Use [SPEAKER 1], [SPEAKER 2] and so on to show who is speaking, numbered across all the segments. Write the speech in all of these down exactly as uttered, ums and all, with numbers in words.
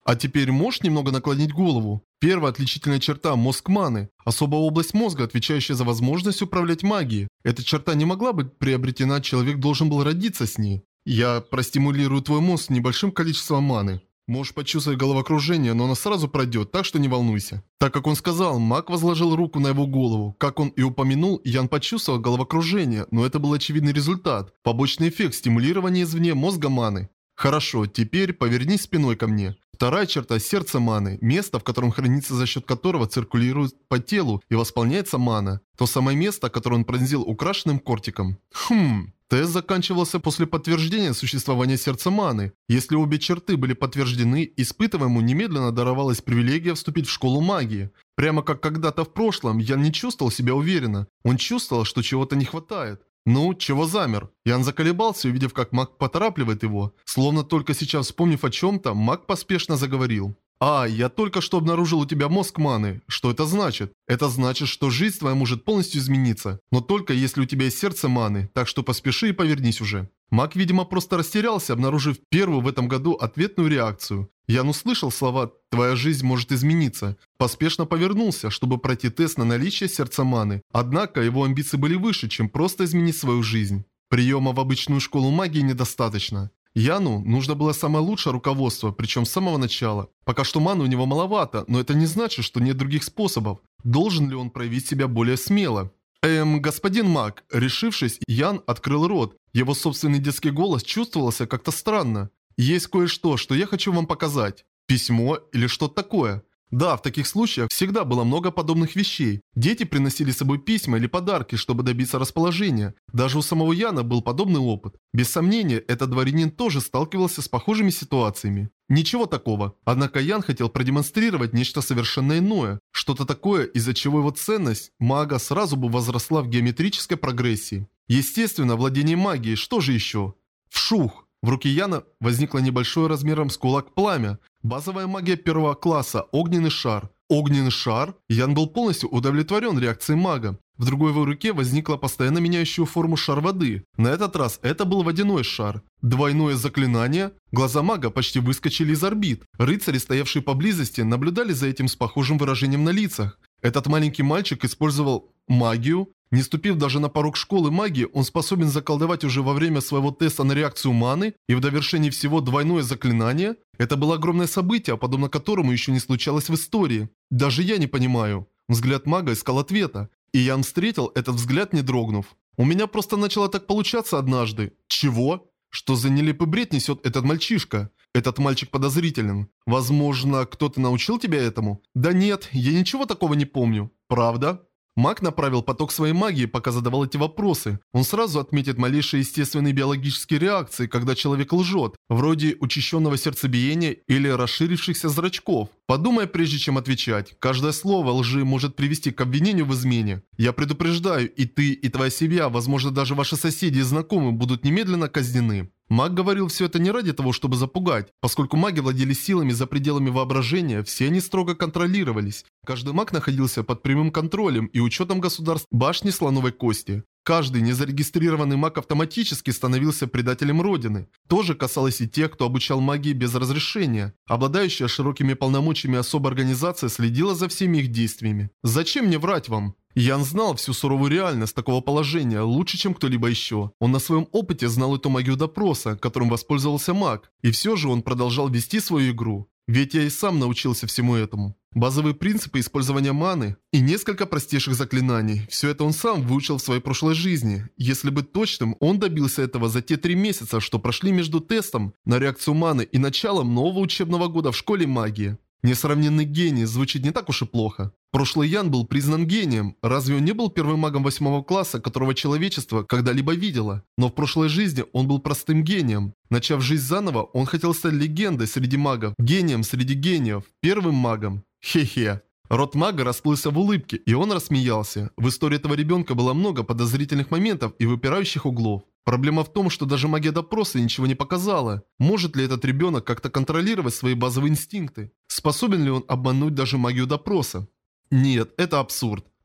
[SPEAKER 1] А теперь можешь немного наклонить голову? Первая отличительная черта – мозг маны. Особая область мозга, отвечающая за возможность управлять магией. Эта черта не могла быть приобретена, человек должен был родиться с ней. Я простимулирую твой мозг небольшим количеством маны. Можешь почувствовать головокружение, но оно сразу пройдет, так что не волнуйся. Так как он сказал, маг возложил руку на его голову. Как он и упомянул, Ян почувствовал головокружение, но это был очевидный результат. Побочный эффект стимулирования извне мозга маны. Хорошо, теперь повернись спиной ко мне. Вторая черта – сердце маны, место, в котором хранится, за счет которого циркулирует по телу и восполняется мана. То самое место, которое он пронзил украшенным кортиком. Хм... Тест заканчивался после подтверждения существования сердца маны. Если обе черты были подтверждены, испытываемому немедленно даровалась привилегия вступить в школу магии. Прямо как когда-то в прошлом, Ян не чувствовал себя уверенно. Он чувствовал, что чего-то не хватает. Ну, чего замер? Ян заколебался, увидев, как маг поторапливает его. Словно только сейчас вспомнив о чем-то, маг поспешно заговорил. «А, я только что обнаружил у тебя мозг маны. Что это значит? Это значит, что жизнь твоя может полностью измениться. Но только если у тебя есть сердце маны, так что поспеши и повернись уже». Маг, видимо, просто растерялся, обнаружив первую в этом году ответную реакцию. Ян услышал слова «твоя жизнь может измениться». Поспешно повернулся, чтобы пройти тест на наличие сердца маны. Однако его амбиции были выше, чем просто изменить свою жизнь. Приема в обычную школу магии недостаточно. Яну нужно было самое лучшее руководство, причем с самого начала. Пока что маны у него маловато, но это не значит, что нет других способов. Должен ли он проявить себя более смело? Эм, господин маг, решившись, Ян открыл рот. Его собственный детский голос чувствовался как-то странно. Есть кое-что, что я хочу вам показать. Письмо или что-то такое. Да, в таких случаях всегда было много подобных вещей. Дети приносили с собой письма или подарки, чтобы добиться расположения. Даже у самого Яна был подобный опыт. Без сомнения, этот дворянин тоже сталкивался с похожими ситуациями. Ничего такого. Однако Ян хотел продемонстрировать нечто совершенно иное. Что-то такое, из-за чего его ценность мага сразу бы возросла в геометрической прогрессии. Естественно, владение магией, что же еще? Вшух! В руке Яна возникло небольшое размером с кулак пламя. Базовая магия первого класса – огненный шар. Огненный шар? Ян был полностью удовлетворен реакцией мага. В другой его руке возникла постоянно меняющую форму шар воды. На этот раз это был водяной шар. Двойное заклинание? Глаза мага почти выскочили из орбит. Рыцари, стоявшие поблизости, наблюдали за этим с похожим выражением на лицах. Этот маленький мальчик использовал магию. Не ступив даже на порог школы магии, он способен заколдовать уже во время своего теста на реакцию маны и в довершении всего двойное заклинание? Это было огромное событие, подобно которому еще не случалось в истории. Даже я не понимаю. Взгляд мага искал ответа. И Ян встретил этот взгляд, не дрогнув. У меня просто начало так получаться однажды. Чего? Что за нелепый бред несет этот мальчишка? Этот мальчик подозрителен. Возможно, кто-то научил тебя этому? Да нет, я ничего такого не помню. Правда? Маг направил поток своей магии, пока задавал эти вопросы. Он сразу отметит малейшие естественные биологические реакции, когда человек лжет, вроде учащенного сердцебиения или расширившихся зрачков. Подумай, прежде чем отвечать. Каждое слово лжи может привести к обвинению в измене. Я предупреждаю, и ты, и твоя семья, возможно, даже ваши соседи и знакомые будут немедленно казнены. Маг говорил все это не ради того, чтобы запугать. Поскольку маги владели силами за пределами воображения, все они строго контролировались. Каждый маг находился под прямым контролем и учетом государств башни слоновой кости. Каждый незарегистрированный маг автоматически становился предателем Родины. То же касалось и тех, кто обучал магии без разрешения. Обладающая широкими полномочиями особая организация следила за всеми их действиями. Зачем мне врать вам? Ян знал всю суровую реальность такого положения лучше, чем кто-либо еще. Он на своем опыте знал эту магию допроса, которым воспользовался маг. И все же он продолжал вести свою игру. Ведь я и сам научился всему этому. Базовые принципы использования маны и несколько простейших заклинаний. Все это он сам выучил в своей прошлой жизни. Если быть точным, он добился этого за те три месяца, что прошли между тестом на реакцию маны и началом нового учебного года в школе магии. Несравненный гений звучит не так уж и плохо. Прошлый Ян был признан гением. Разве он не был первым магом восьмого класса, которого человечество когда-либо видело? Но в прошлой жизни он был простым гением. Начав жизнь заново, он хотел стать легендой среди магов, гением среди гениев, первым магом. Хе-хе. Рот мага расплылся в улыбке, и он рассмеялся. В истории этого ребенка было много подозрительных моментов и выпирающих углов. Проблема в том, что даже магия допроса ничего не показала. Может ли этот ребенок как-то контролировать свои базовые инстинкты? Способен ли он обмануть даже магию допроса? Нет, это абсурд.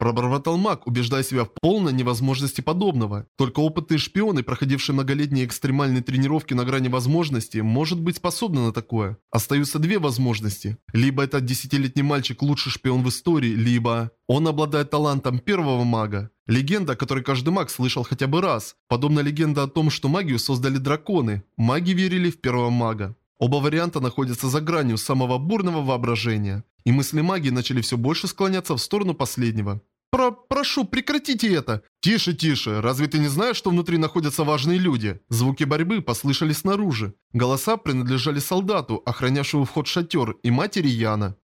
[SPEAKER 1] Пробормотал маг, убеждая себя в полной невозможности подобного. Только опытные шпионы, проходившие многолетние экстремальные тренировки на грани возможности, может быть способны на такое. Остаются две возможности. Либо этот десятилетний мальчик лучший шпион в истории, либо... Он обладает талантом первого мага. Легенда, о которой каждый маг слышал хотя бы раз. Подобно легенде о том, что магию создали драконы. Маги верили в первого мага. Оба варианта находятся за гранью самого бурного воображения. И мысли магии начали все больше склоняться в сторону последнего. Про «Прошу, прекратите это!» «Тише, тише! Разве ты не знаешь, что внутри находятся важные люди?» Звуки борьбы послышались снаружи. Голоса принадлежали солдату, охранявшему вход в шатер, и матери Яна.